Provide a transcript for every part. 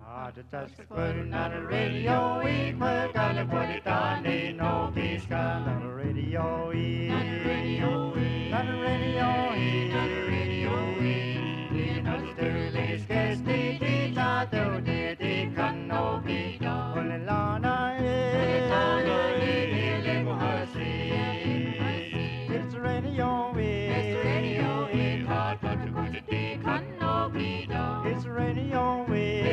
Just putting on the radio, we put on the put it on, ain't no peace on the radio, on the radio, on the radio, on the radio, in the Sterling Skesty, Tita, do the Cano, Pita, Olelana, it's the radio, it's the radio, hot, but to go to the Cano, Pita, it's the radio,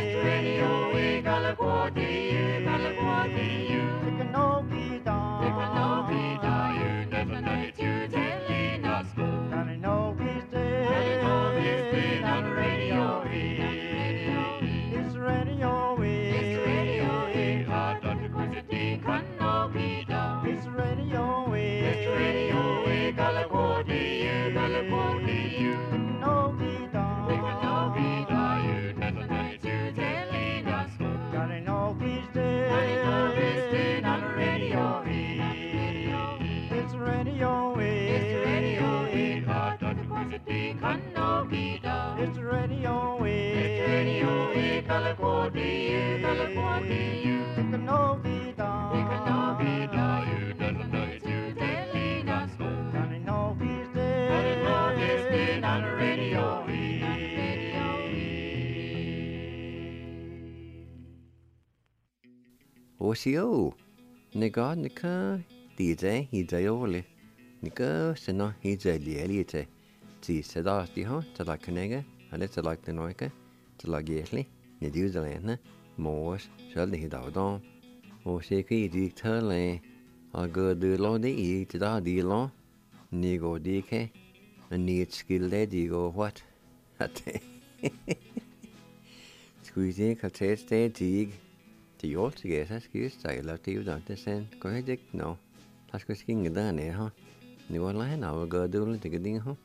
It's radio, it's radio, California, California, Ticanovida, you doesn't know it's you, telling us, Johnny Novi's dead, on the radio. Osio, nega nika, DJ, Hidaoli, Nika, Sena, Hidalielite. Si sedar di ho, te la cynega, a le te la glynoica, te la giesli, ne diw de lena, moos, sjøl de hidavdom. O se kwi dik te le, a go du lo de I te da di lo, ni go dike, a ni et skill de di go what? Hatte. Squeeze ka teste dig, ti jol te gesa skis, ta la ti udan te sen, ko hedik no. Tas ko skinga da ne ha. Ni go la na go du le te geding ho.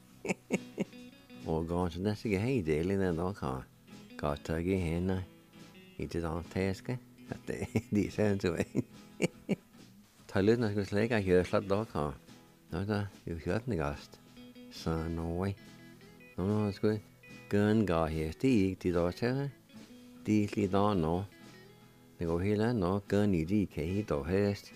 Og går til disse geheidelig den da kan tagge henne I til den taske at de ser så en ta lyt når skal slække jeg slap da kan nå da jo hørt den gast så nå nå skal gun ga her stig de da til de lige da nå det går hele nå gun I de kan I da hest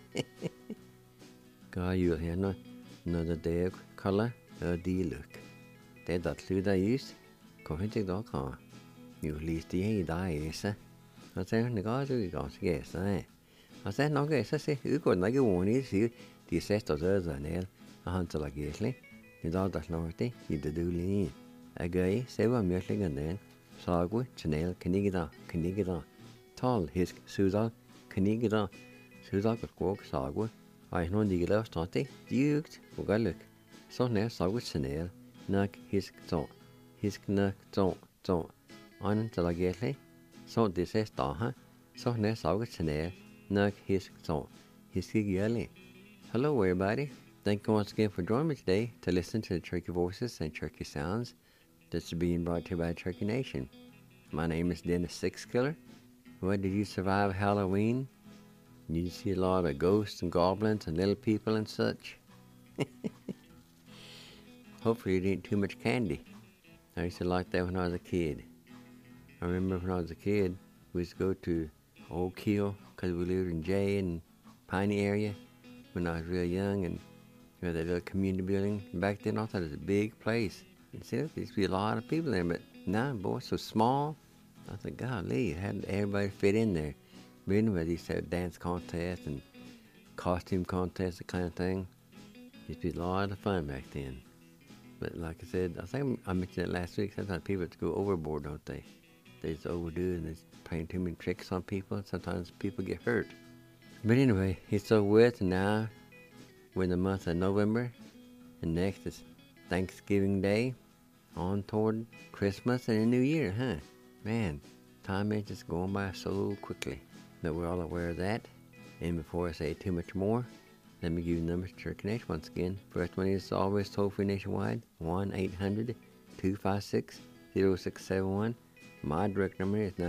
ga jo her når det kalder de look. Det that sluda just. Kom inte då kan. Ju lite I dag är och sen det går ju ganska gästa. Och sen något är så utgår några ordning så de sätter så där ner. Han så lagesli. Det då det något I det dulin. Agay se var mjösligen den. Sagu channel knigida. Tal hisk sudal knigida. Sudal kok sagu. Ai någon digla stati. Djukt och galuk. Så när sagu channel nak hisk nak to an til lagesli så det ses da så när sagu channel nak hisk geli. Hello everybody. Thank you once again for joining me today to listen to the Cherokee voices and Cherokee sounds that's being brought to you by Cherokee Nation. My name is Dennis Sixkiller. What did you survive Halloween? Did you see a lot of ghosts and goblins and little people and such? Hopefully you didn't eat too much candy. I used to like that when I was a kid. I remember when I was a kid, we used to go to Old Kill because we lived in Jay and Piney area when I was real young, and we had that little community building. And back then I thought it was a big place. And see, there used to be a lot of people there, but now, boy, it's so small. I thought, golly, it had everybody fit in there. But anyway, they used to have dance contests and costume contests, that kind of thing. It used to be a lot of fun back then. But like I said, I think I mentioned it last week, sometimes people have to go overboard, don't they? They just overdo it and they're playing too many tricks on people. Sometimes people get hurt. But anyway, it's so weird now. We're in the month of November. And next is Thanksgiving Day. On toward Christmas and the New Year, huh? Man, time is just going by so quickly. But we're all aware of that. And before I say too much more, let me give you the numbers to Cherokee Nation once again. First one is always toll-free nationwide, 1-800-256-0671. My direct number is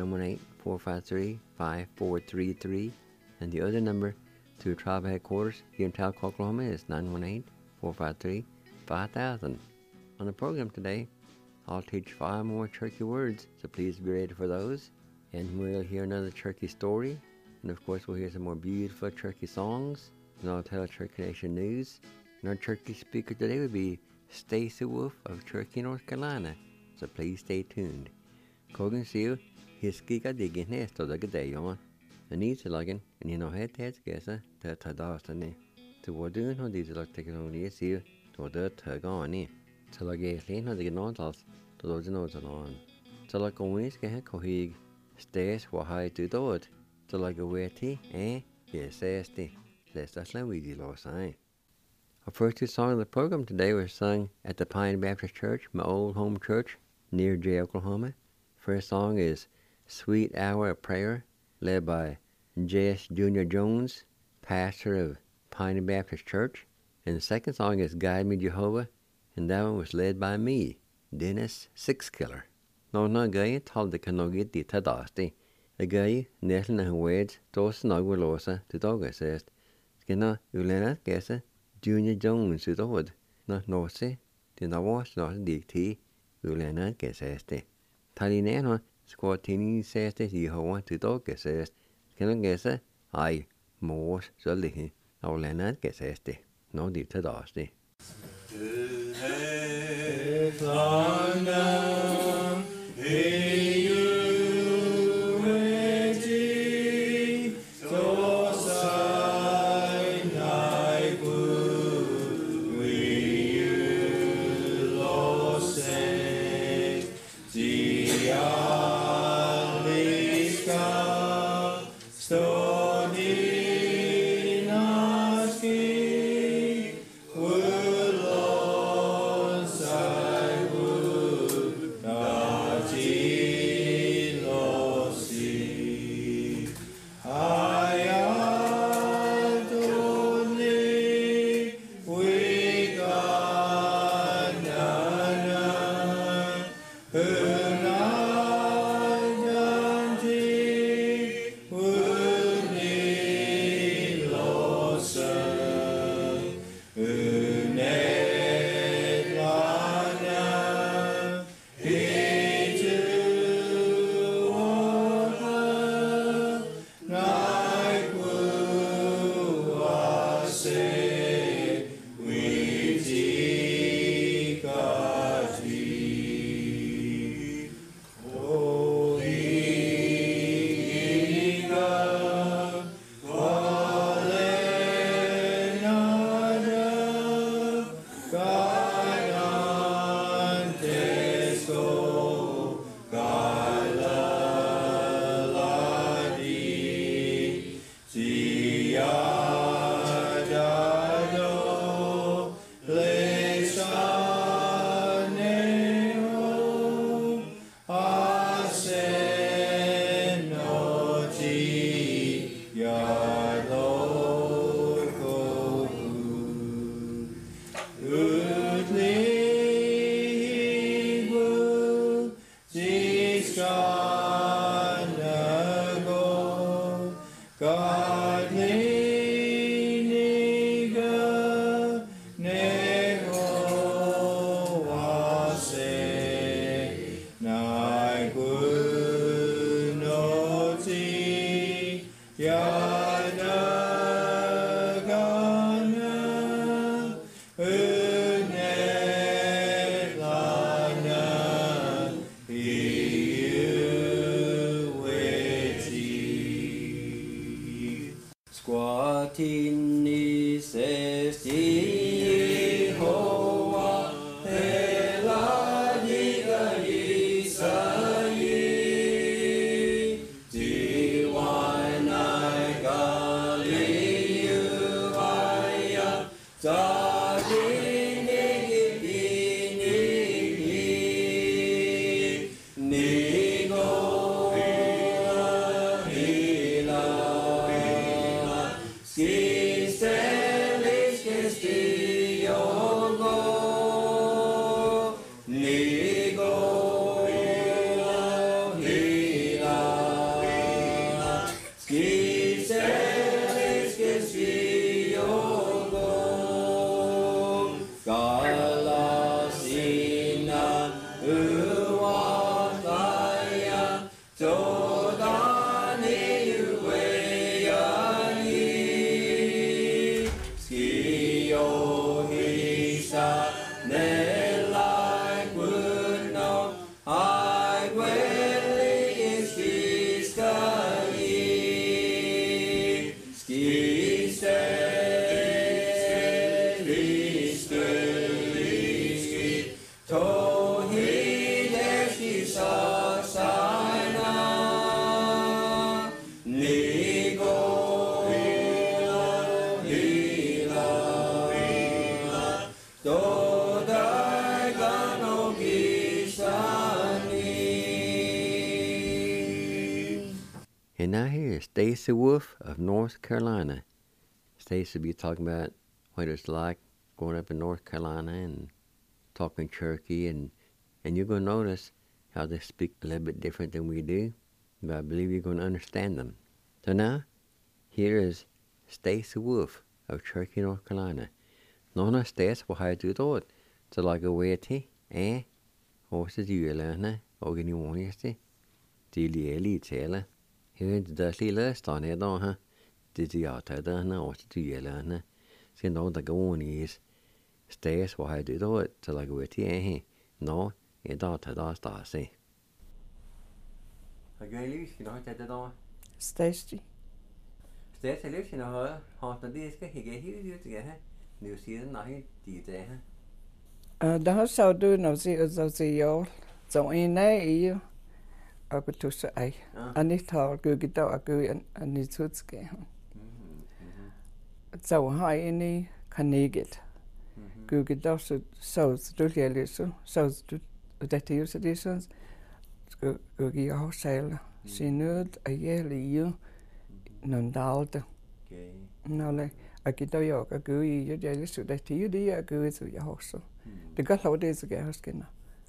918-453-5433. And the other number to tribal headquarters here in Talcott, Oklahoma is 918-453-5000. On the program today, I'll teach 5 more Cherokee words, so please be ready for those. And we'll hear another Turkey story. And of course, we'll hear some more beautiful Turkey songs. And I'll tell Turkey Nation news. And our Turkey speaker today will be Stacey Wolf of Turkey, North Carolina. So please stay tuned. Kogan siu, his giga digging nest of the day on. And he's a login, and you know, head heads guessa, that Tadastani. To what doing on these electric only siu, to the Tagani. To like a lane on the Gnodals, to those notes on. To like a wings get cohig, stays what high to do it. To like a wetty, yes, nasty. That's like we did last night. Our first two songs of the program today were sung at the Pine Baptist Church, my old home church, near Jay, Oklahoma. First song is Sweet Hour of Prayer, led by J.S. Junior Jones, pastor of Pine Baptist Church. And the second song is Guide Me Jehovah, and that one was led by me, Dennis Sixkiller. No guy told the Kanogi di Tadasti. A guy, Nestle and Wades, Dos Nogwalosa, to Dogasest. Skinna, Ulena, Gessa, Junior Jones, to the wood. Not Norse, the Nawas, not DT, Ulena, Gesseste. Talinano, Squatini Seste, Yehovah, to Dogasest. Skinna Gessa, I, Mors, Sully, Ulena, Gesseste. No di Tadasti. And now here is Stacy Wolf of North Carolina. Stacy will be talking about what it's like going up in North Carolina and talking Cherokee, and you're going to notice how they speak a little bit different than we do, but I believe you're going to understand them. So now, here is Stacy Wolf of Cherokee, North Carolina. Nona Stacy will have to do it. Så lager vi til, også til jylerne, og i nordligste, til lige tale. Her er det der lille stående der, her. Det er de aftaler, også til jylerne. Så når der går i Stacy hvor har det der, så lager vi til her. Nå, der til der Stacy. Har du lyst til noget til det der? Stacy. Stacy er lyst til noget, har du det skal ikke helt ud til her. Nu siger den nej, de der her. Det har så du når så jo så en af og du tog så af. Anit har gået der og gået anit tutske. Så har en i kaneget. Gået der så du lige så du det er jo så det sådan skal jeg har selv sindet og jeg lige nogle dage. Nå le og der jo og gået i det er så det er det jeg gået så jeg har så. Det gør lov det så jeg har skinner.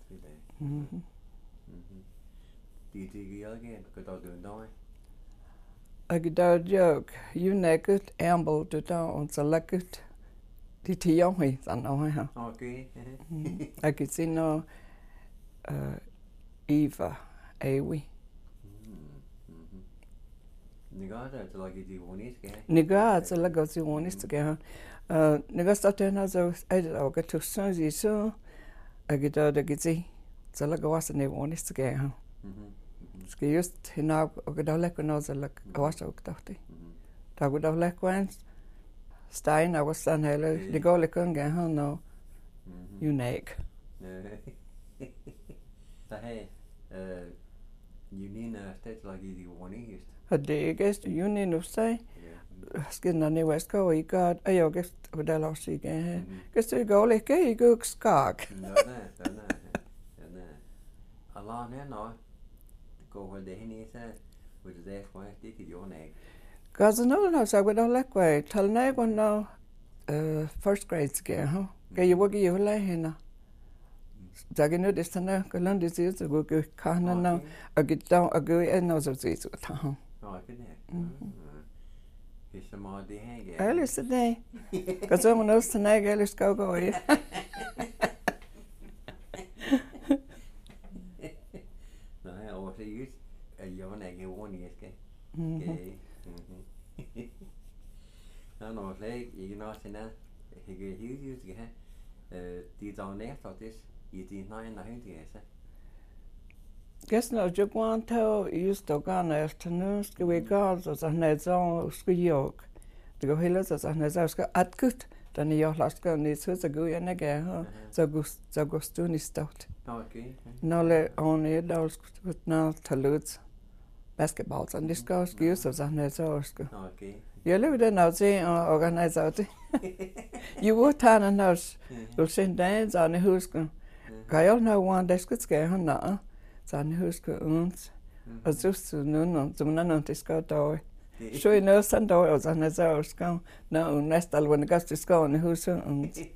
Det jeg igen kan du do noget. Og der jo you naked amble det der og så lækkert. Det er jo helt sådan noget her. Okay. Jeg kan se noget Eva Awi. Nigga så lager de ironiske. Nigga så lager de ironiske her. Nigga starter når så er det også til sådan så jeg der kan se så lager også en ironiske her. Skal just hende og der lægger noget så lager også der det. Der går der lægger en Stein og sådan heller. Det går lidt kun gerne her unique. Der har Union State like the one east. Og det er ikke Union of State. Skal der nu også gå i godt, og jeg kan og der lov sig igen. Kan du gå lidt i god skak? Nej. Allah nej. Gå vel det henne så with the for det kan jo nej. Gaza no så går der lægge vej. Tal nej går nå first grade igen, ha. Kan jeg våge jo lade hende. Der kan nu det sådan kan land det så gå kan nå og get down og gå ind og så så ta. Nej, det er. Det er så meget det hænger. Ellers det. Kan så man også sådan ikke ellers gå i. Nej, og så just at jeg var ikke ordentlig jeg skal. Nå, slet ikke noget sådan noget. Jeg kan helt just det her. De der næste det i de nej det er så. Gæsten og jeg går til just og gerne efter nu skal vi gå så sådan så skal jeg. Det går heller så sådan så skal at godt. Den jeg har skal ned så går jeg ikke her. Så går stund i stort. Okay. Nå le on der skal nå til lut. Basketball så det skal så sådan så skal. Okay. Jeg lever den af til og organisere det. You would turn and house. You'll send days on the huske. Kan jeg nå one der skal han nå. Sådan huske uns. Og så nu som nogen det skal der. Så i noget sådan der og sådan så skal. Nå næste alvor det skal skal i huset uns. I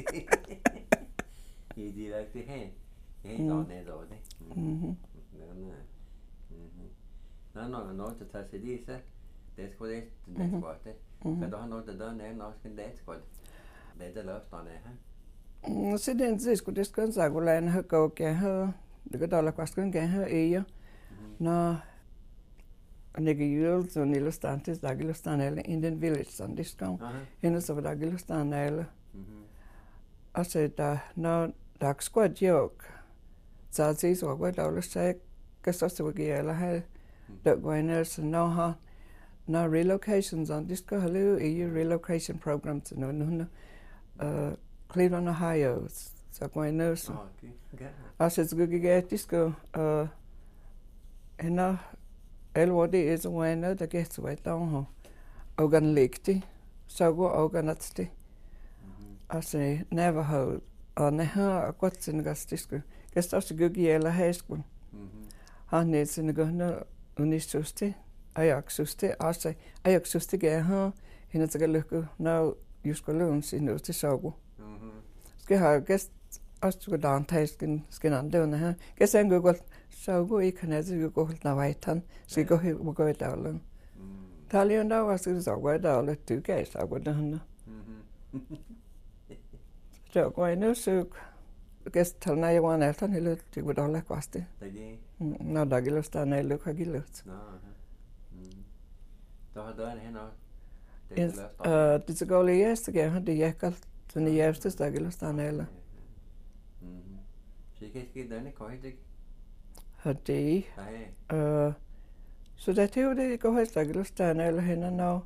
det der det her. Det er noget der det. Nå til tage sig det så. Det skal det det. Men der har noget der er også en det skal. Det er løfterne her. Så det skulle det skal så gå lande her gå her. Det går der også kan her er. Nå Negiyul så nilstantes dagilustanelle in den village sådan det skal. Hende så dagilustanelle. Og så der når der skal joke. Så det så går der også kan så så gå eller her. Der går ind så nå har no relocations on this go hello relocation program to no Cleveland, Ohio. Så går jeg ned så. Og så skal jeg get this go hende LOD er så henne der gik så vidt der og gan lægte så går og gan at det. Og så Navajo og Navajo godt sin gastiske. Gæst også gik i eller high school. Han er sin gå nu universitet. ajaksusti ase ajaksusti geha hina tsaga lukku now juskolun sinu til sogu skal ha gæst astuga dantai skin anduna ha gæsten gugol sogu I kanazi gugol na vaitan skal gå dalen talion da was is go dalen tu gæs agudana så går nu suk gæst talna I wan eltan hilut til gudala kwasti na dagilostan I lukka gilut Da har døren hen og det så går lige efter gerne det jeg kaldt den første dagilostan eller så I kan ikke denne køjt ikke har det så det er det går helt dagilostan eller henne nå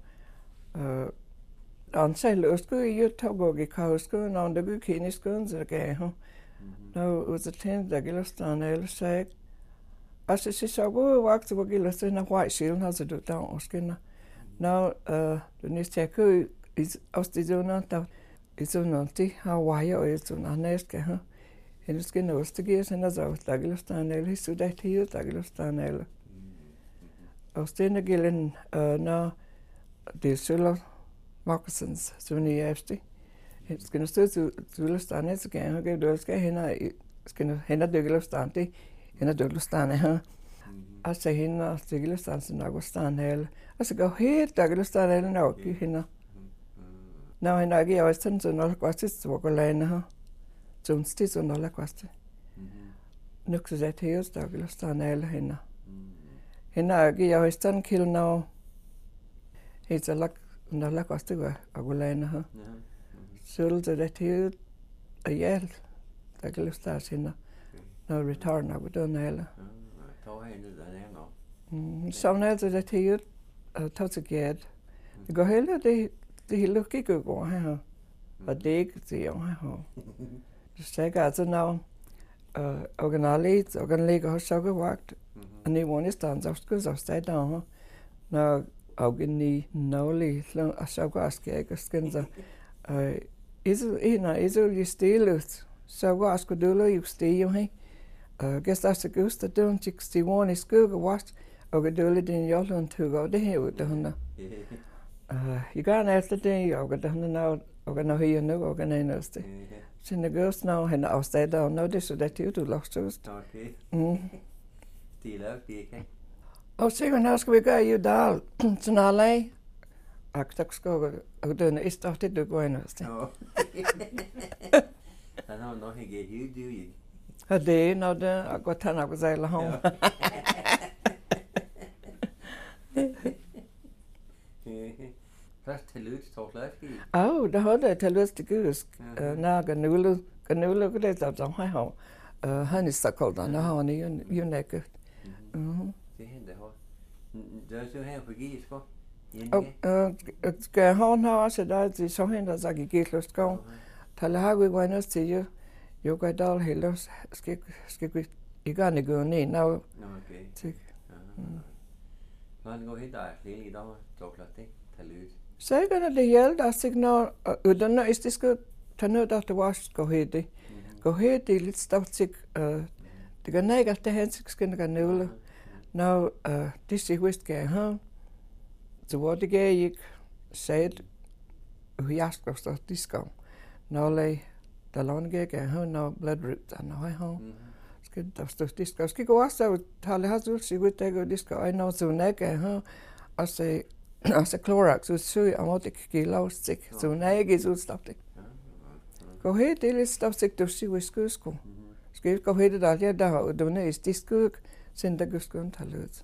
ansel østgå I tog I kausko når det går kiniskon så gav hun nå udtagen dagilostan eller så altså så går vagt på gilostan og white shield har så du der og skinner now the nisteko is ostizona ta isonanti Hawaii og isonanneska ha hendes skal også give sig noget dagilostan eller så det er dagilostan eller og stene gillen når det sølv Markusens sønne efter hendes skal stå til dagilostan så kan han give det skal hende dagilostan det hende dagilostan ha altså hende dagilostan så Augustan eller altså går helt dagilostan eller nok I hende når han ikke er også sådan så noget kvastigt så går lande her så stit så noget kvastigt nok så det helt dagilostan eller hende hende er ikke også sådan kill når helt så lagt noget kvastigt og går lande her så det helt ja dagilostan hende når return og den eller tog hende den her så når det helt tog til gæt det går heller det hele ikke går her og det ikke det her det siger altså når organet har så gået og ni var næsten så skulle så stå der når organet nåle og så går skal så is jo stille så går skal du jo stille her gæst der så gust der don't you see one is good what og det er den jollen tog og det her ud der hun I går efter det og der han og når her nu og den næste så det går nu han afsted og nu det så det du lost just okay det er lavet det ikke og så nu skal vi gøre jo der så nærmere og tak skal og den er stort det går ind også han har nok ikke helt det og det når det og godt han har sagt ham Først til lyst tog flaske I. Det har det til lyst til gysk. Når ganule det der har han er så koldt når han er jo nækket. Det hende har. Det er så her på gis for. Og skal han har også der så hende så gik lyst gå. Tal har vi gået til jo. Jo går der heller skal vi I gerne gå ned nu. Okay. Man går helt der lige I dag chokolade til lyst. Så er det helt at signal uden at det skal tage noget der was gå helt. Gå helt det lidt stadig det kan ikke at det hans skal gøre noget. Nå det sig vist kan ha. Så var det gik sagde jeg skal stå diskon. Nå lei der låne gik ha nå bloodroot og nå ha. Skal der stå diskon skal gå så tale har du sig ud der diskon I know så nække ha. Og så altså Clorox så søg om at det kan lave stik så nække så stop det. Gå helt det lidt stop stik du sig vi skal skal gå helt der der og du næ diskon sen der guskun talut.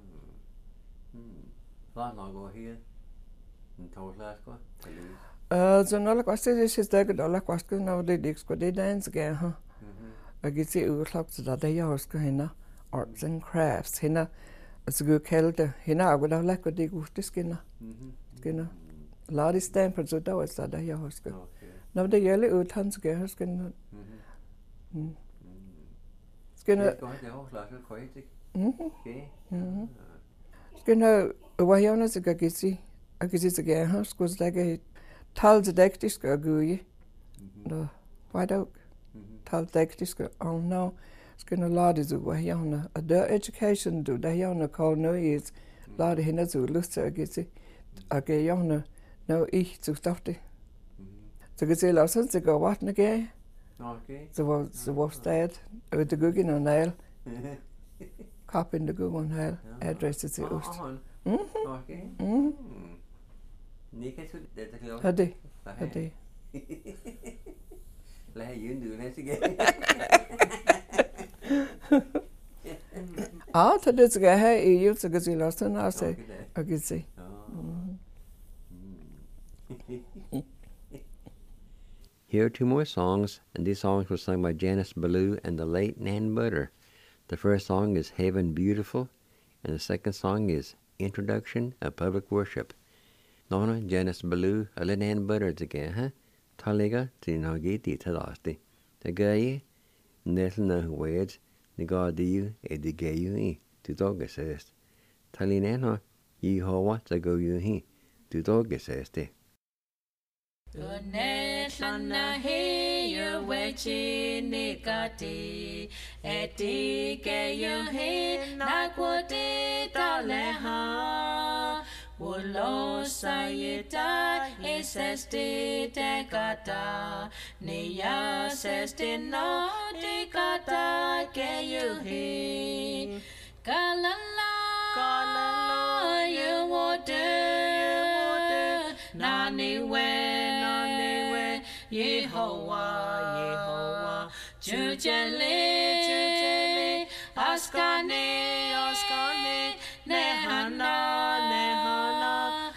Var nok går her. En tårslasker talut. Så når der også det sidste dag der var også når det skulle det dans gerne ha. Og jeg ser udklap så der jeg også hende arts and crafts hende så går kalde hende og der lækker det godt skinner. Lade stamper så der var så der jeg også. Når det gælder ud han skal jeg skinner. Skinner. Det har slaget kvalitet. Okay. Skinner var jeg også kan sige. Jeg kan sige så gerne skulle lægge tal til dæktisk og gøje. Nå, hvad dog? Tal dæktisk og nå skal nu lade det var jeg og der education du der jeg nu call no is lade hende zu lust zu gezi age jone no ich zu dachte so gezi lassen sie go warten ge Okay. so was steht uit de guggen en heil kap in de guggen heil adresse ze ost Okay. Niet eens goed, dat is wel. hade Là dưỡng đường này sige. ta det ska ha i ju så gezi lassen alltså gezi Here are two more songs, and these songs were sung by Janice Ballou and the late Nan Butter. The first song is Heaven Beautiful, and the second song is Introduction of Public Worship. Nona Janice Ballou og Nan Butter together, huh? Talliga til noget dit talasti. Det gør I, næsten noget words, det gør det det gør I, du dog sæst. Tallinano, I hova, det gør I, du dog sæst det. Netlana he wechi nikati etike he nakwati taleha Ulo sayita isesti tekata niya sesti no tekata he kalala you water naniwe Yehovah, Jujele, Askane, Nehana,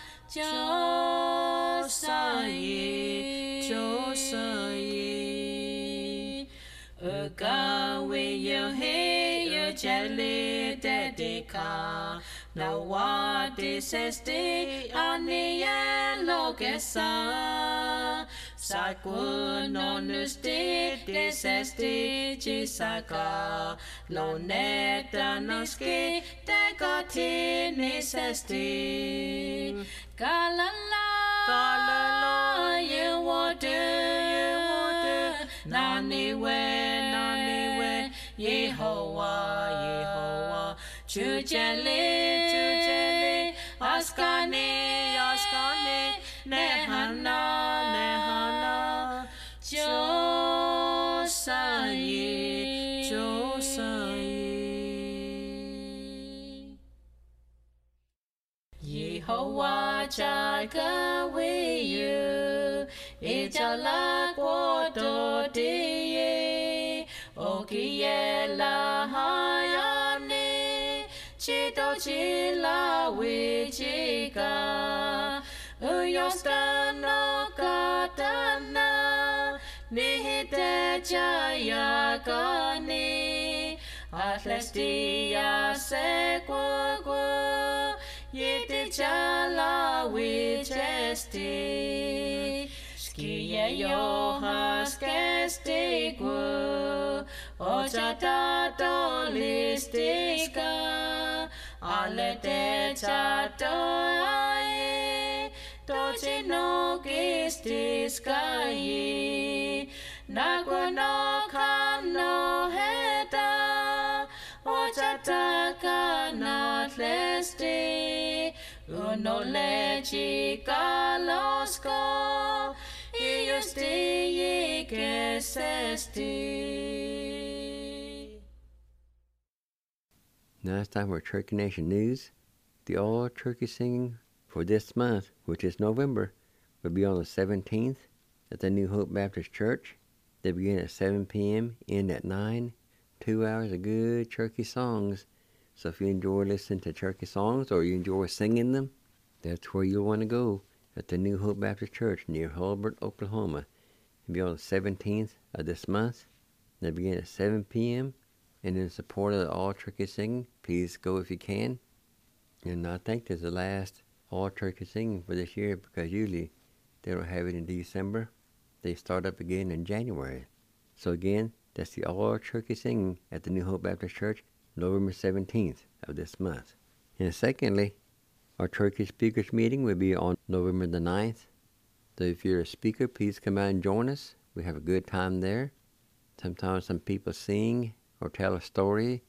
Josai, Ugawe, you jelly, dedica. Now what is este ania logesa Sakun onuste deseste chisaka Loneta noske tegati neseste Kalala you water Naniwe Yehovah Jujele, Askane, Nehana, Josai. Yehovah Jaga with you, Ijala Quato de Okiela Hayane. Chito chila wichika Uyostano katana Nihite jaya kani Atlestia sequagua Yiti chala wichesti Skie johas kestigua Ochata dolistika Ale te chato ai Tochi no kistiska i Nagwa no kano heta Ochata kanat lesti Uno lechi kalosko Iusti kesesti Now it's time for Turkey Nation News. The all turkey singing for this month, which is November, will be on the 17th at the New Hope Baptist Church. They begin at 7 p.m., end at 9. 2 hours of good turkey songs. So if you enjoy listening to turkey songs or you enjoy singing them, that's where you'll want to go at the New Hope Baptist Church near Hulbert, Oklahoma. It'll be on the 17th of this month. They begin at 7 p.m., and in support of the all turkey singing, please go if you can. And I think this is the last all turkey singing for this year because usually they don't have it in December. They start up again in January. So again, that's the all turkey singing at the New Hope Baptist Church, November 17th of this month. And secondly, our turkey speakers meeting will be on November the 9th. So if you're a speaker, please come out and join us. We have a good time there. Sometimes some people sing or tell a story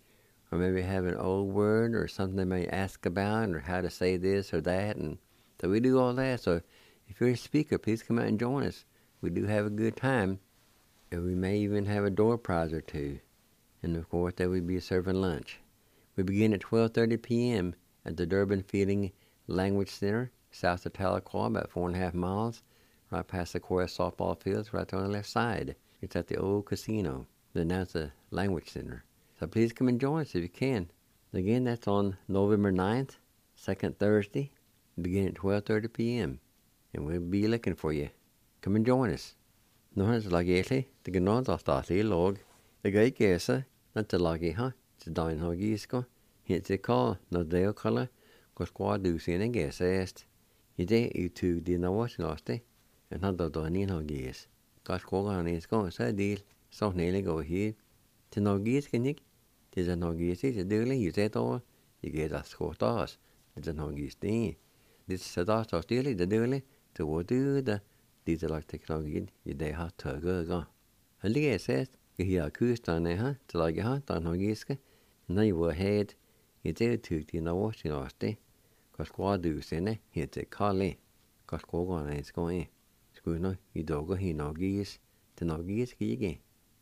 or maybe have an old word or something they may ask about or how to say this or that. And so we do all that. So if you're a speaker, please come out and join us. We do have a good time. And we may even have a door prize or two. And of course, there will be serving lunch. We begin at 12:30 p.m. at the Durbin Feeding Language Center, south of Tahlequah, about 4.5 miles, right past the Sequoia softball fields, right on the left side. It's at the old casino. Then that's the Language Center. So please come and join us if you can. Again, that's on November 9th, second Thursday, beginning at 12:30 p.m. And we'll be looking for you. Come and join us. Nå har jeg laget det gnar da statlig log. Det går ikke så, når det lager her, så dagen har gisko. Helt til kall, når det er kallet, hvor skal du sine gæsest. I det er tog dine årslaste, og når det da en har gæs. Hva skal han isko, så er det så nælig gå her. Til når giske ikke, til den har gæs ikke, det er lige set over. Jeg gør det skåret os, til den har gæs det. Det så da står stille, det er det, til hvor du det. Det er lagt teknologien i det har tøgget. Han ligger sett, jeg har kustene her, til laget her, der har giske. Når jeg var helt, i det tykt i noe til oss det. Hva skal du sende, heter Kalle. Hva skal han skal i? Skulle nå i dag og hinne gis, til noe gis ikke.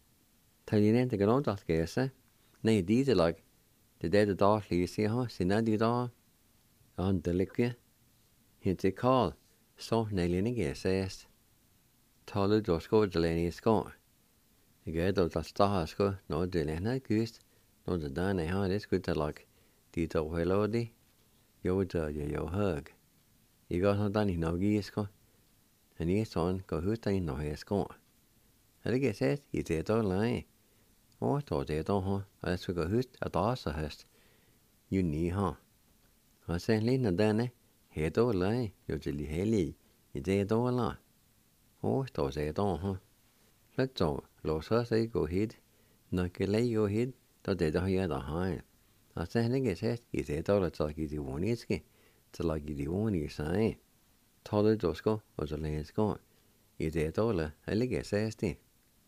Taljen til grad at gese. Nei, det er lag. Det er det da slik jeg har, siden de da. Andelykke. Heter Kalle. Så næljene gæses. Taler du skal det længe skal. Jeg gør det at starte skal, når det længe kyst, når det der har det skulle til lag. De der heller det. Jo der jo høg. Jeg gør sådan den i Norge skal. Han er sådan går husk den når jeg skal. Er det gæses i det der længe. Og så det der har, og jeg skal gå husk at der så høst. Juni har. Og så lige denne. He då lei, jo til lige hellig, i det då la. Og stå sig då, ha. Let så, lås sig gå hit, når kan lei gå hit, då det der jeg der har. Og så han ikke sagt, i det då la så give de voniske, så la give de voniske sig. Taler du skal, og så længe skal. I det då la, han ikke sagt det.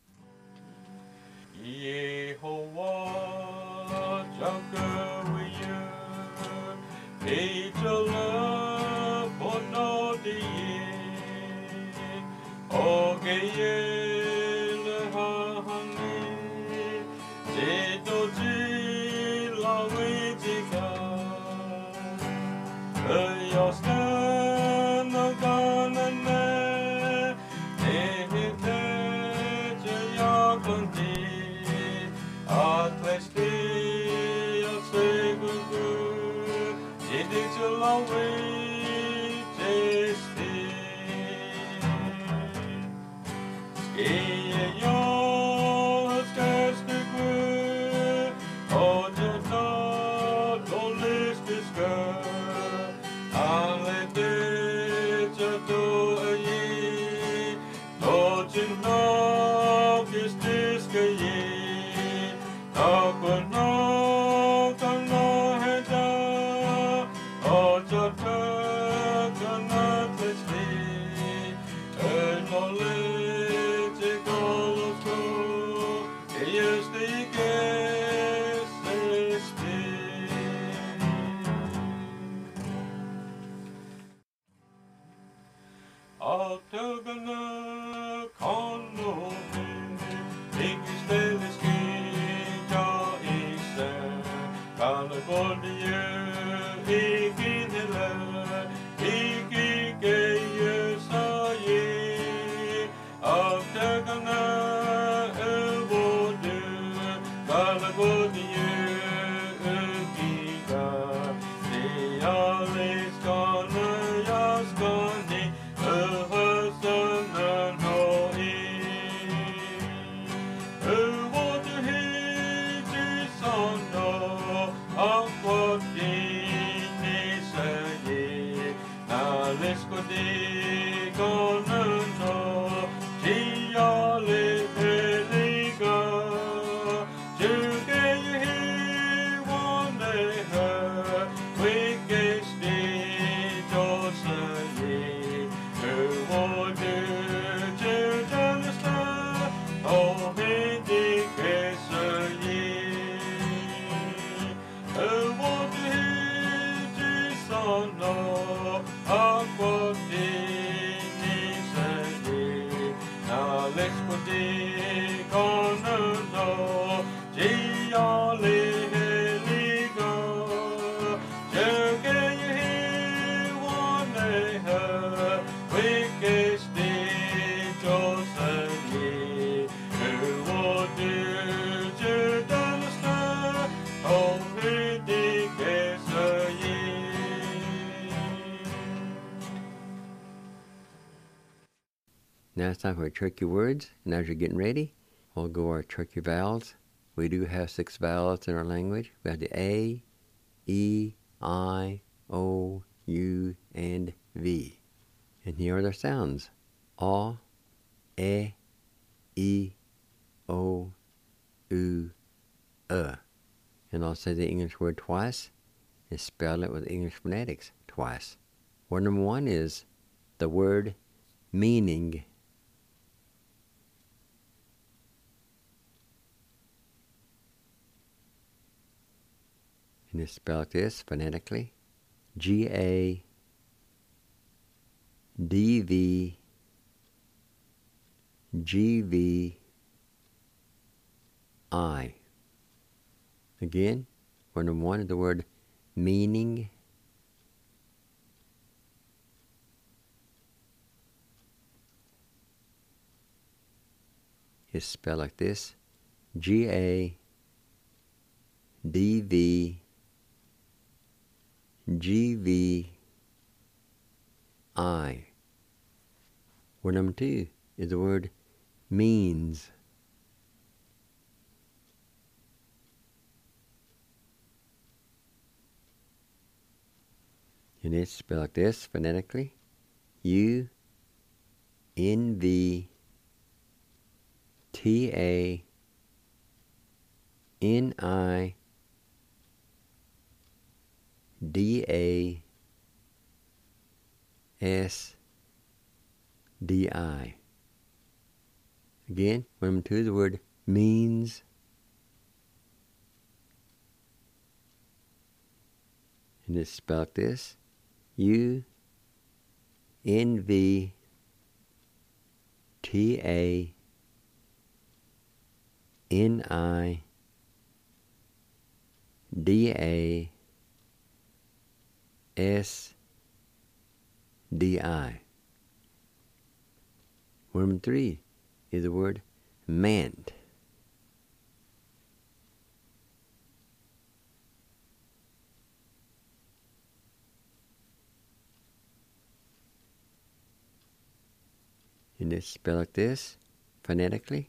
Jehovah, Jacob, Angel no aqua dinisani na lexpodi kono ji ali heligo jege ye one her wicked josani who do judalsta oh Now it's time for our turkey words, and as you're getting ready, we'll go our turkey vowels. We do have 6 vowels in our language. We have the A, E, I, O, U, and V. And here are their sounds. A, E, I, O, U, And I'll say the English word twice and spell it with English phonetics twice. Word number 1 is the word meaning. And it's spelled this phonetically. G-A-D-V-I. G-V-I. Again, word number 1 is the word meaning. It's spelled like this. G-A-D-V-G-V-I. Word number 2 is the word means. And it's spelled like this phonetically. U-N-V-T-A-N-I-D-A-S-D-I. Again, number 2 is the word means. And it's spelled like this. U-N-V-T-A-N-I-D-A-S-D-I. Word number 3 is the word meant. And it's spelled like this, phonetically.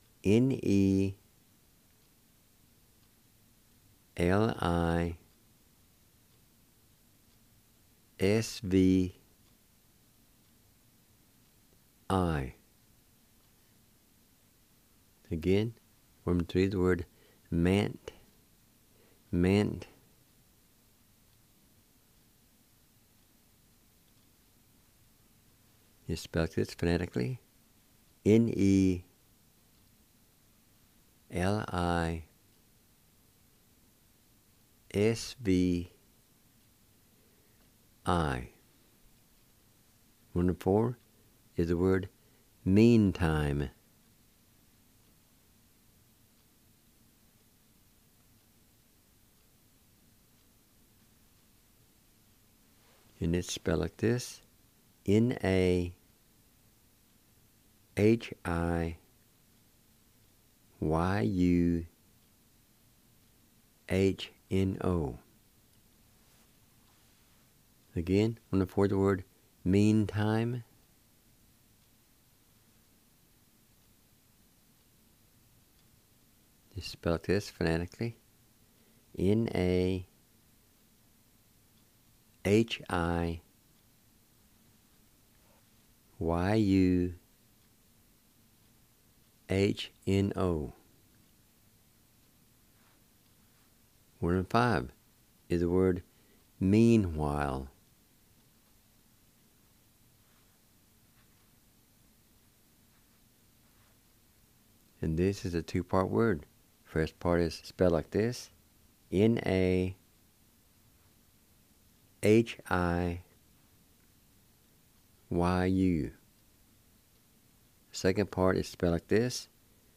N-E-L-I-S-V-I. Again, word number 3 is the word meant. Meant. It's spelled this phonetically. N-E-L-I-S-V-I. Word number 4 is the word meantime. And it's spelled like this. N-A-H-I-Y-U-H-N-O. Again, one before the word meantime. Just spell like this phonetically. N-A-H-I-Y-U-H-N-O. Word number 5 is the word meanwhile. And this is a 2-part word. First part is spelled like this. N-A-M-E-A-N-W-H-I-L-E. H-I-Y-U. Second part is spelled like this.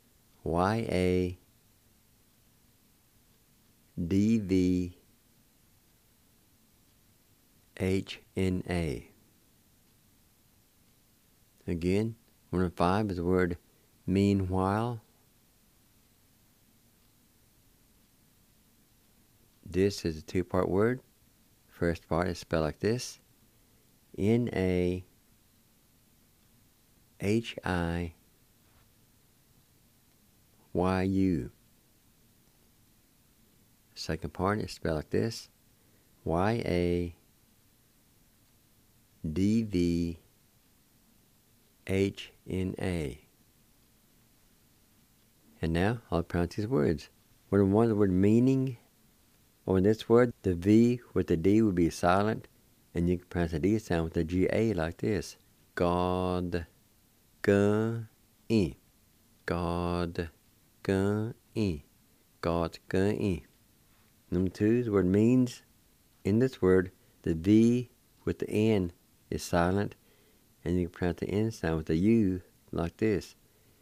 Y-A-D-V-H-N-A. Again, 1 and 5 is the word meanwhile. This is a two-part word. First part is spelled like this. N-A-H-I-Y-U. Second part is spelled like this. Y-A-D-V-H-N-A. And now I'll pronounce these words. When one, the word meaning, or in this word, the V with the D would be silent, and you can pronounce the D sound with the G-A like this. God, G-E. God, G-E. God, G-E. Number 2, the word means. In this word, the V with the N is silent, and you can pronounce the N sound with the U like this.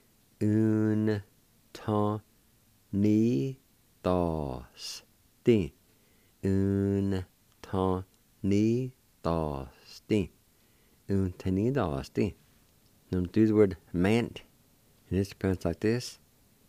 Un, ta, ni, dos, ti. Un, ta, ni, dos, ti. Un, ta, ni, dos, ti. Number 2 is the word meant, and it's pronounced like this.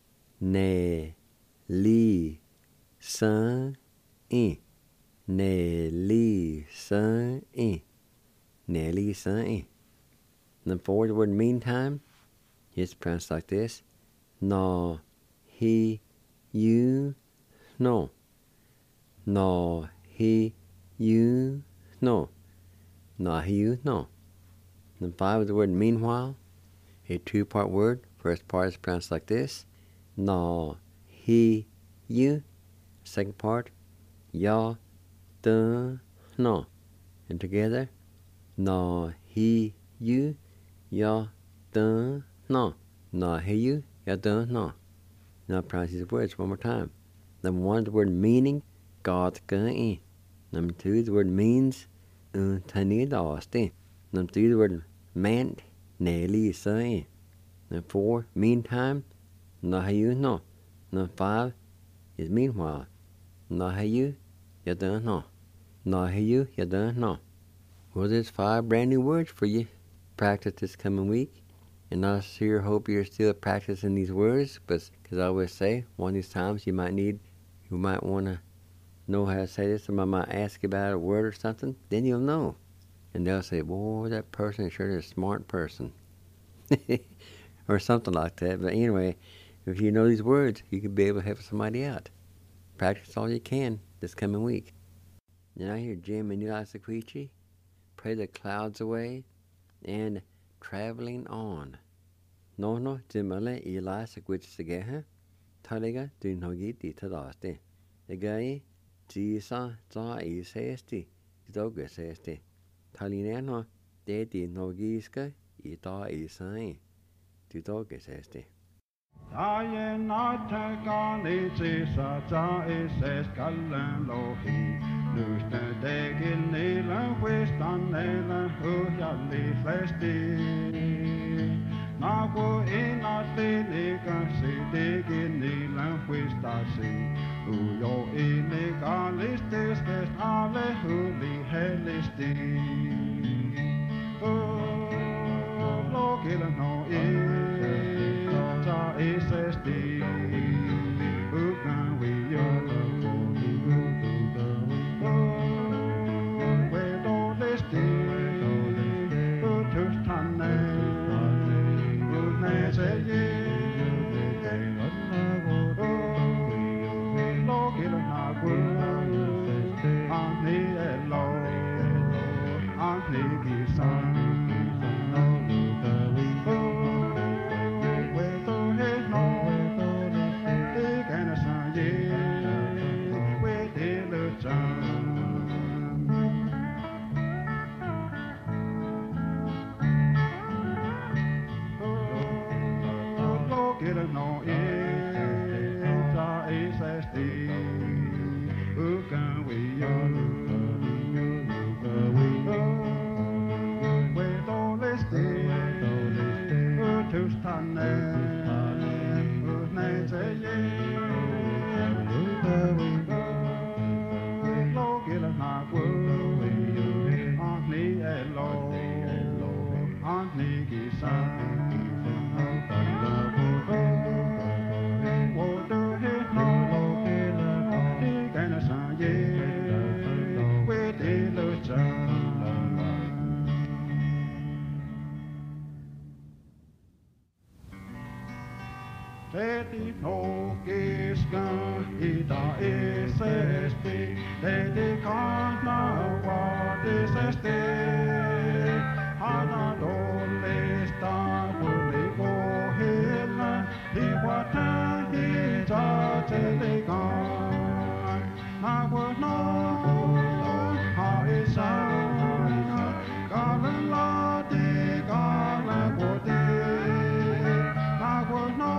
Ne, li, san, I. Ne, li, san, I. Ne, li, san, I. Number 4 is the word meantime. It's pronounced like this. No, he, you, no. No, he, you, no. No, he, you, no. Number 5 is the word meanwhile. A two-part word. First part is pronounced like this. No, he, you. Second part, ya, the, no. And together, no, he, you, ya, the, no. No, he, you, ya, the, no. Now pronounce these words one more time. Number 1 is the word meaning. God, I. Number 2 is the word means. Tani, dos, ti. Number 3 is the word meant. Ne, li, sa, Number 4, meantime. No, he, you, no. Number 5 is meanwhile. No, he, you, ya, the, no. No, he, you, ya, the, no. Well, there's 5 brand new words for you. Practice this coming week. And I sure hope you're still practicing these words, but because I always say, one of these times you might want to know how to say this. Somebody might ask you about a word or something, then you'll know. And they'll say, boy, that person is sure a smart person. Or something like that. But anyway, if you know these words, you can be able to help somebody out. Practice all you can this coming week. And I hear Jim and Eli Sequici, pray the clouds away, and traveling on. No, Jimale Eli Sequici Segeha, Taliga, Dunhogi, Ditadaste. The guy, Jisa, Za Isesti, Doga Sesti. Talinano, Dedi Nogiska, Ita Isai. Doga Sesti. Tajenatagani sisa ta ises kallen lohi. Lusten degin nilen wistan nilen hujalli flesti. Nago inati nikansi degin nilen wistasi. Ujo inigalistis kes alle huli helisti. Logilen no ta isesti. Ukan we Who can we Teti no kiskan ita SSP, teti kanna vaatisesti. Hana dollista tuli kohilla, hiwata hita telikaan. Nawa no haisa, kalan lati kalan kote. Nawa no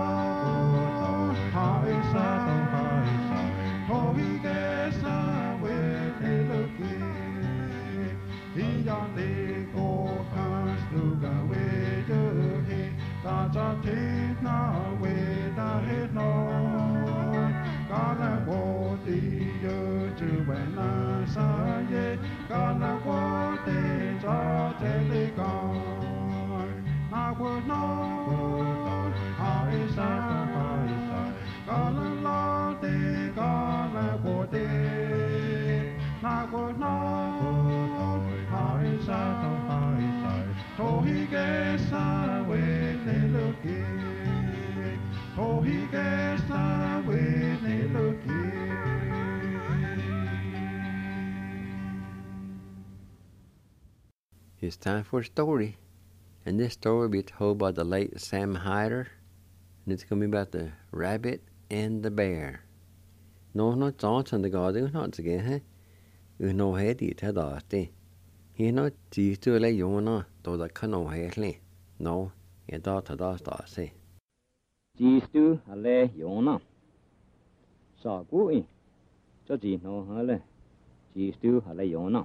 It's time for a story. And this story will be told by the late Sam Hyder. And it's going to be about the rabbit and the bear. No, not Johnson, the God, not again, huh? No head it had it. He not tease to lay Yona, though the canoe hairly. No, he thought to dust, I say. Tease to lay Yona. Saw gooey. Judgy no hale. Tease to lay Yona.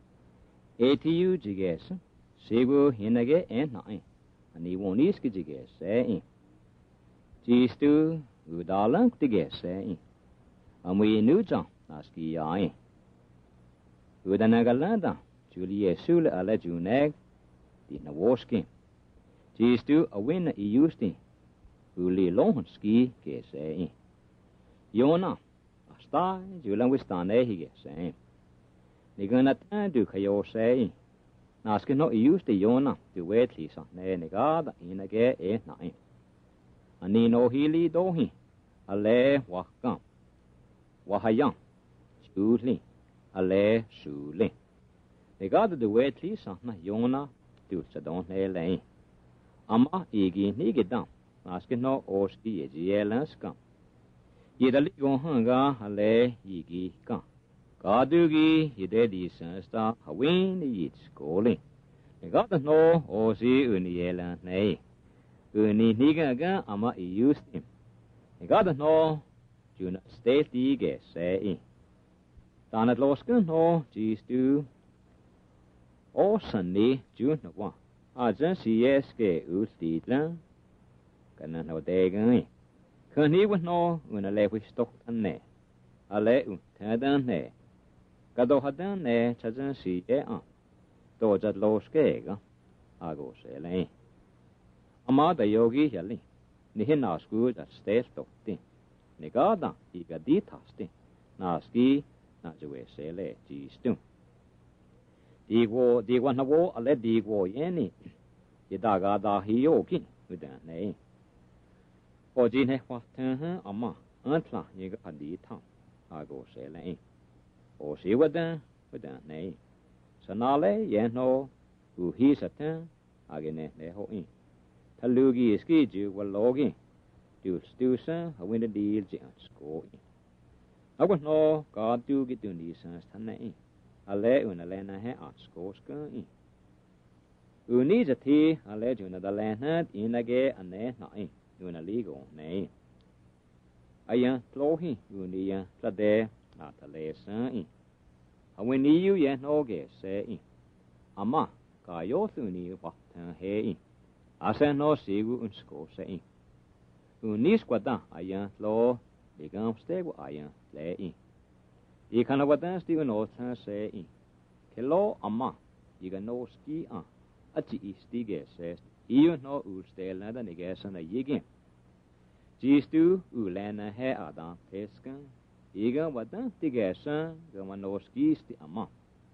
ATU jigas, Sego Hinage and nine, and he won't eat jigas, saying. Cheese to Udalang to guess, saying. And we knew John, ask ye, I. Udanagalanda, Julia Sula a legioneg, did no war skin. Cheese to a win he used in. Uli long ski, guess, saying. Yona, a star, Julan with Stane, he guess, saying. Nigana do kayo say. Naskin no used to Yona to wait Lisa, ne negada in a gay a nine. And no healy dohi, a lay wakam. Wahayam, shooly, a lay shooly. Negada the wait Lisa, na Yona, do sadon ne lay. Ama igi nigidam, naskin no osti yelan scum. Yedali go hanga, a lay igi gum. Gadugi, ye daddy star, a win each schooling. I got the no, or see Uniela, nay. Uni nigga, ama used him. I got the no, June state the guess, say. Don at Loskin, no, geez, do. Oh, Sunday, June of 1. I just see yes, gay, Udidlan. Can I know day going? Can he would know when I left with stock and nay. I let you tell them nay. Gadohadan ne chazan si e an. Dojat los kega. Ago se le. Amada yogi yali. Nihin nasku that stays dokti. Negada iga ditasti. Naski najwe se le jistu. Digwa na wo ale digwo yeni. Yedaga da hiyoki. Udan ne. Ojin he watan ama. Antla yiga adita. Ago se le. O see what then, nay. Sanale, yeno, who he's a ten, agene, neho in. Talugi is skiju, well logging. Do stusa, a winter deal, score in. I would know, God do get to these sons, tanay. A lay un a lena he at score in. Who needs a tea, a led you another land in a gay and nay, nine, doing a legal, nay. A young clohi, unia, flade. Not a lesson. And when you yet no guess, say, Ama, Kayotuni, what hey. I said no see you in school, saying. Unisquada, I am low, become stable, I am lay in. I kan wa dan sti no san se in. Ke lo amma I ga no ski a. Ati I sti ge se. I no u stel na da ni ge san na yigin. Ji stu u la na he a dan peskan. I ga wa dan ti ge san ga ma no ski sti amma.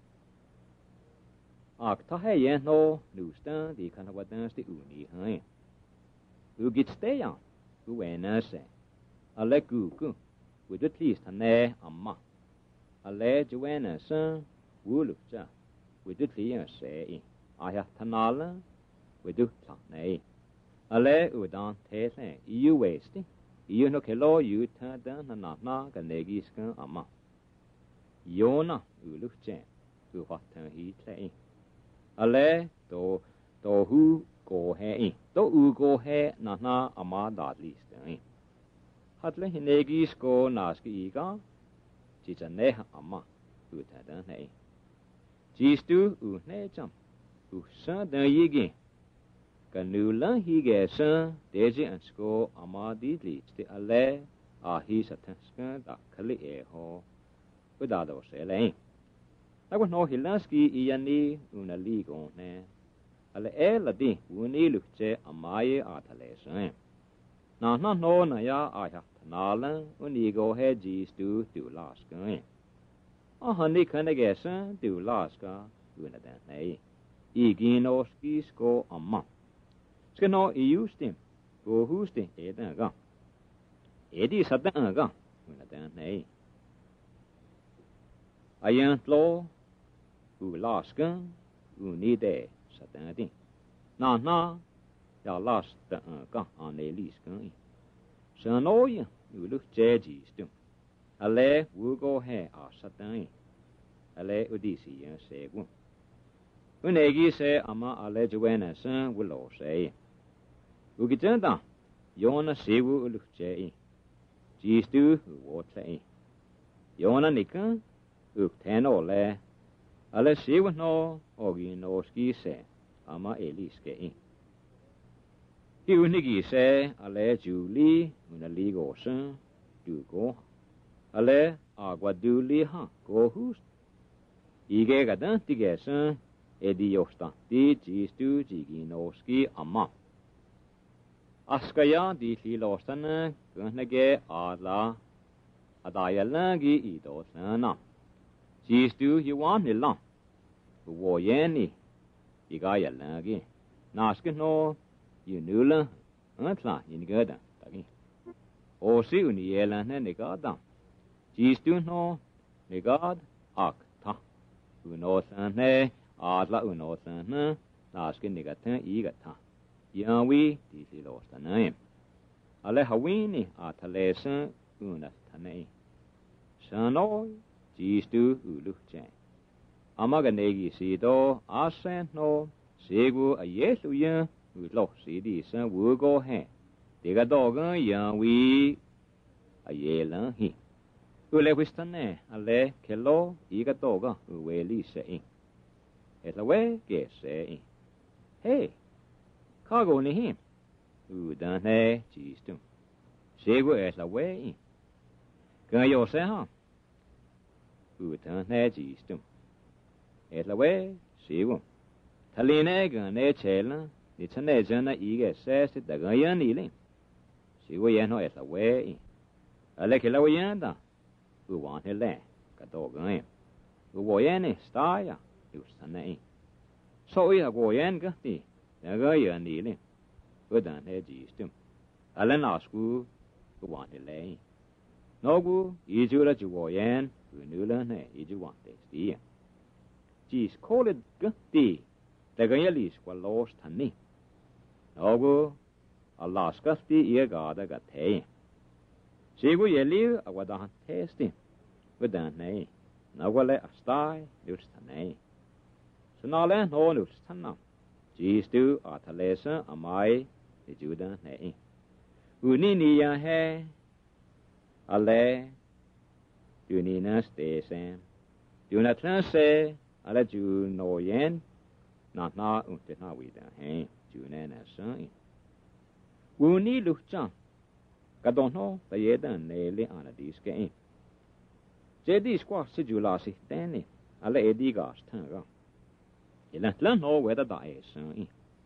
Ak ta he yen no nu stan di kan wa dan sti u ni hein. U git stay ya. U we na se. Ale ku ku. We do at least ne amma. Ale Joanna san wu lu cha. We do clear say. I have tanala. We do ta ne. Ale u dan te se. You waste. You no ke lo you ta dan na ka ne gi skan amma. Yona u lu cha. U what he play. Ale to hu go he. To u go he na amma da at least. Hatle hinegi sko naski iga. Chỉ ne amma u ta dan ne. Chỉ stu u ne cham. U sa dan yigi. Ka nu lan hi ge sa de ji an sko amma di li sti ale a hi sa tan ska da khali e ho. U da do se le. Ta ko no hilaski I yani u na li go ne. Ale e la di u ni lu che amma ye a ta le sa. Na no na ya a ya na lan u ni go he ji stu tu las ka. A hani kan ge sa tu las ka u na dan ne. I gino ski sko amma. Ska no I ustim. Go hustim e dan ga. E di sa dan ga u na dan ne. Ayan lo u las ka u ni de sa dan din. Na ya las dan ga an ne lis ka. Sa no ya u lu che ji stu. Ale wu go he a sa dan. Ale u di si yan se gu. U ne gi se ama ale Joanna san wu lo se. U gi jan da yona se wu lu che. Ji stu wo che. Yona ni kan u ten o le. Ale se wu no o gi no ski se ama elis ke in. Hi u ni gi se ale Julie una li go san du go. Ale agua du li ha go hus. Ige ga dan ti ge san edi yosta di ji stu ji gi no ski amma. Askaya di li lo san gan ge ala adaya la gi I do san na. Ji stu hi wan ni la. Wo yen ni I ga ya la gi. Na ski no you nu la antla in ga da gi. O si u ni ye la ne ni ga da. Ji stu no ni ga ak ta. U no san ne adla u no san na. Na ski ni ga tan I ga ta. Yan wi di li lo san na. Ale hawini a ta le san u na ta ne. San no ji stu u lu chen. Ama ga ne gi si do a san no se gu a ye su yan u lo si di san wu go he. De ga do gan yan wi a ye lan hi. U le wistan ne ale ke lo I ga do ga u we li se in. Et la we ge se in. Hey. Ka go ni him. U dan he ji stu. Se gu et la we in. Gan yo se ha. U dan he ji stu. Et la we se gu. Thali ne gan ne che la. Ni chen ne jan na I ge se se da gan yan ni le. Se gu yan no et la we in. Ale ke la we yan da. U wan he le. Ka do gan. U wo yan ne sta ya. U san ne in. So ya go yan ga ti. Da ga yan ni le. U dan he ji stu. Ale na sku u wan he le. No gu I ju la ju wo yan. U nu la ne I ju wan de sti. Ji call it ga ti. Da ga ya li sku los tan ni. No gu Alaska sti I ga da ga te. Se gu ye li a wa da te sti. U dan ne. Na gu le a stai lu sta ne. So na le no lu sta na. Ji stu a ta le san amai de ju dan ne. U ni ya he. Ale du ni na ste sen. Du na tran se ale ju no yen. Na un te na wi dan he. Ju ne na san. U ni lu chan. Ka don no ta ye dan ne le ana dis ke in. Jadi squaw si julasi tani ala edigas tanga. Ilan lan no weda da esan.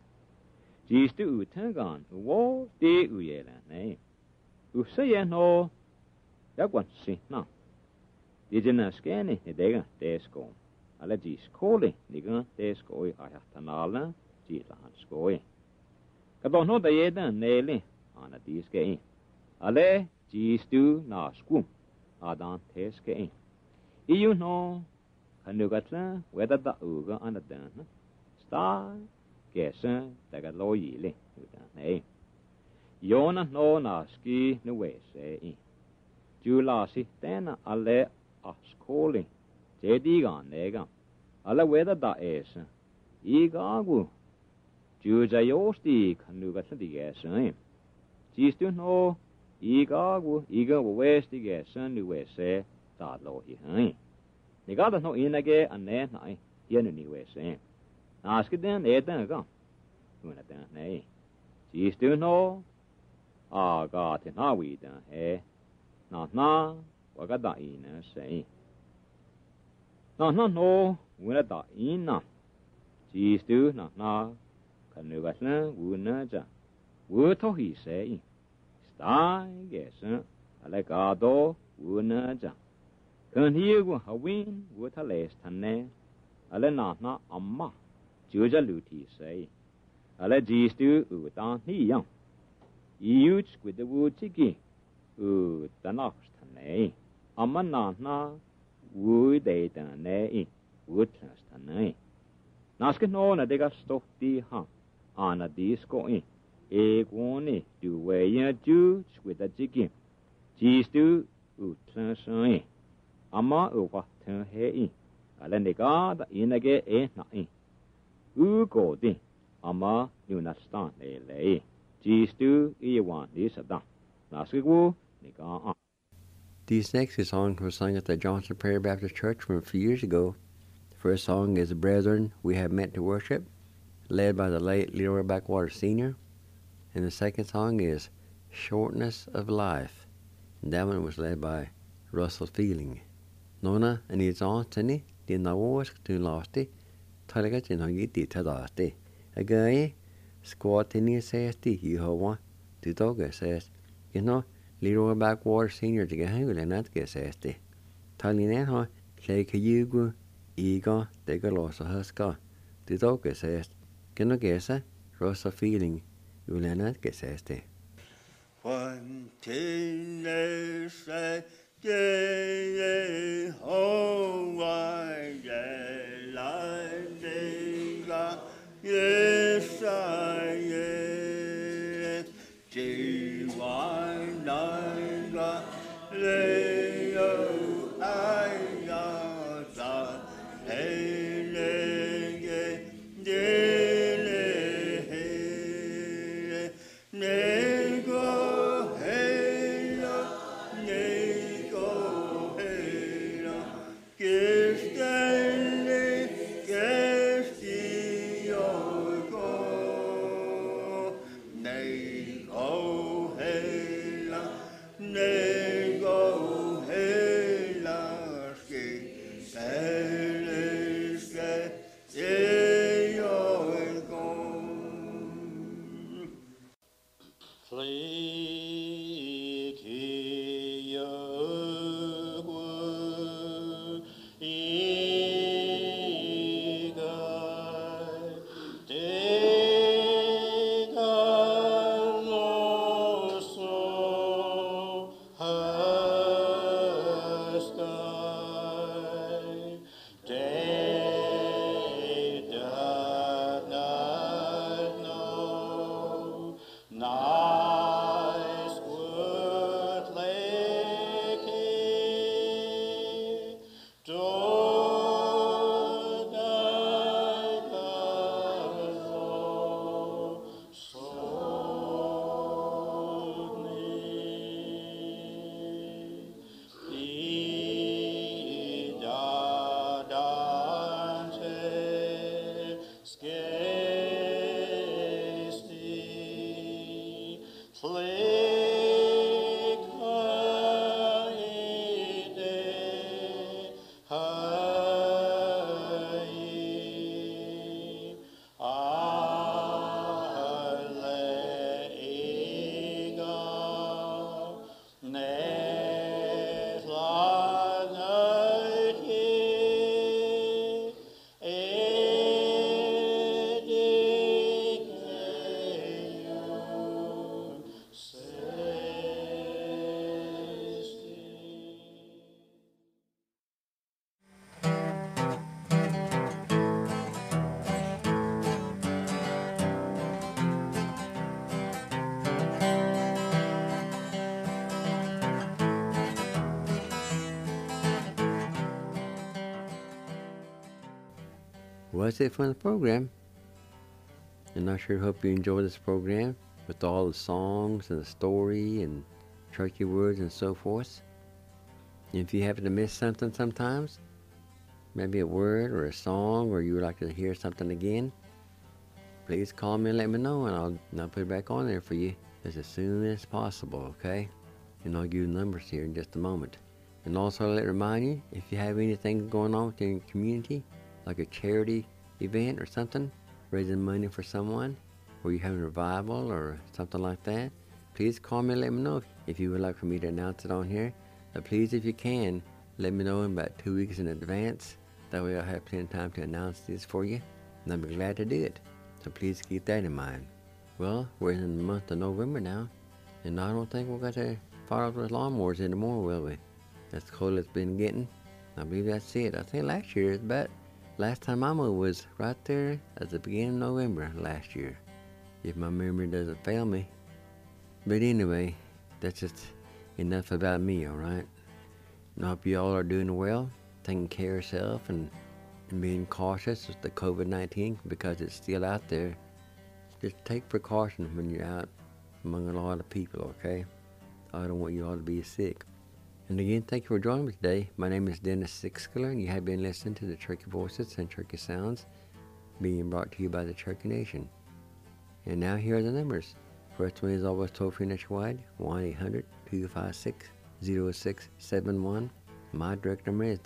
Jistu u tangan wo de u yelan nei. U saye no yakwan si na. Dijina skani edega desko. Ala jis koli niga desko I ayatanala jilan skoi. Kadon no da yedan neli ana diske. Ale jistu na skum adan teske. Iyu no kanugatla weda da uga anadan. Sta gesa daga loyile udan nei. Yona no naski nu wese. Julasi tena ale askoli. Jedigan nega. Ala weda da esa. Igagu. Juja yosti kanugatla digesa. Jistu no igagu iga westi gesa nu wese da lohi hai. Nigada no inage ane nai hienu ni wese. Naski den edan ga. Una den nei. Jistu no aga te na wi dan he. Na waga da ina sei. Na no una da ina. Jistu na kanugatla una ja. Wu to hi sei. Stai gesa alegado una ja. Kan hiegu hawin wu ta les tanne. Ale na amma. Juja luti sei. Ale jistu u ta ni yang. Iuch with the wood tiki. U tanax tanne. Amma na wu de tanne. Wood tanne. Naske no na dega stof di ha. Ana disco in. Egoni do way juice with a jiggy. Jistu u transan. Amma u what he. Alenega the inage na in. U go din. Amma you not stand lay. Jistu iwan this a da. Naskigu niga. These next songs were sung at the Johnson Prairie Baptist Church from a few years ago. The first song is Brethren We Have Met to Worship, led by the late Leroy Backwater Sr. And the second song is Shortness of Life, and that one was led by Russell Feeling. Nona and his aunt Tinny, the Nawas to Lasty, Talagat in Hangiti Tadasti. A guy, squat Tinny says, you have one, the dog says, you know, Leroy Backwater Sr. to get hungry and not get says, Talina, Lake Yugu, Ega, they got lost a huska. The dog says, can I guess it? Russell Feeling. Juliana, ¿qué es este? Yes. Well, that's it for the program. And I sure hope you enjoy this program with all the songs and the story and turkey words and so forth. And if you happen to miss something sometimes, maybe a word or a song, or you would like to hear something again, please call me and let me know, and I'll put it back on there for you as soon as possible, okay? And I'll give you the numbers here in just a moment. And also let me remind you, if you have anything going on within your community, like a charity event or something, raising money for someone, or you have a revival or something like that, please call me and let me know if you would like for me to announce it on here. But please, if you can, let me know in about 2 weeks in advance. That way I'll have plenty of time to announce this for you, and I'll be glad to do it. So please keep that in mind. Well, we're in the month of November now, and I don't think we're going to fire up those lawnmowers anymore, will we? That's cold it's been getting. I believe that's it. I think last time I mowed was right there at the beginning of November last year, if my memory doesn't fail me. But anyway, that's just enough about me, alright? I hope you all are doing well, taking care of yourself, and being cautious with the COVID-19 because it's still out there. Just take precautions when you're out among a lot of people, okay? I don't want you all to be sick. And again, thank you for joining me today. My name is Dennis Sixskiller, and you have been listening to the Turkey Voices and Turkey Sounds being brought to you by the Turkey Nation. And now here are the numbers. First one is always toll-free nationwide, 1-800-256-0671. My direct number is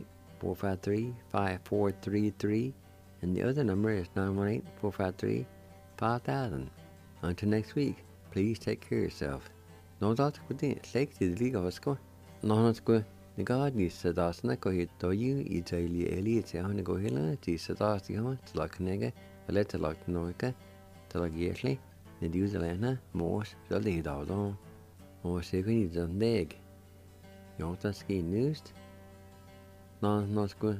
918-453-5433, and the other number is 918-453-5000. Until next week, please take care of yourself. No doubt with the sake to the Oscar. No, good. The God is the Dasna go hit to you, Italy, Elite, and go hill, tis the Dastia, to like nega, a letter like Noica, to like Yetley, the Duzalana, Morse, the lead out on. Or second is on leg. You want to ski news? No, not good.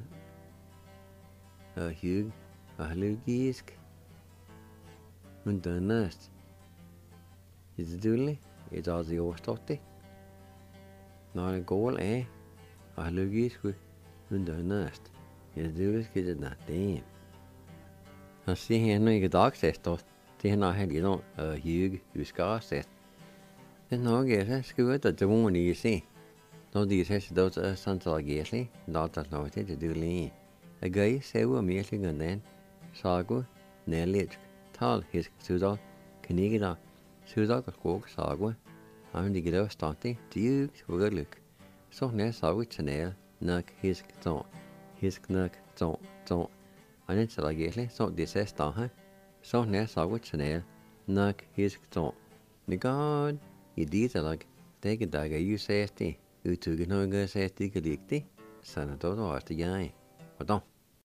A hug, a lugisk. And the nest. Is it doodly? It's all the old story. Not a goal, eh? A lugisk and the nest. Is doodly, is it not? Damn. I see here no you dog says to. See now how you don't a hug, you scar says. Then no guess that's good that the woman you see. No these has those sons like Yesley, not that noted to do lean. A guy say we're meeting and then Sago, Nelly, Tal, his Sudal, Canigida, Sudal, Cook, Sago, and the Gillo Stati, Dukes, we're look. So near Sago Chanel, Nuck, his Zon, his Nuck, Zon, and it's like Yesley, so this is Staha. So near Sago Chanel, Nuck, his Zon. The God, you did like, take a dagger, you say, U tog nog sätt i glikti, sen då var det jag. Och då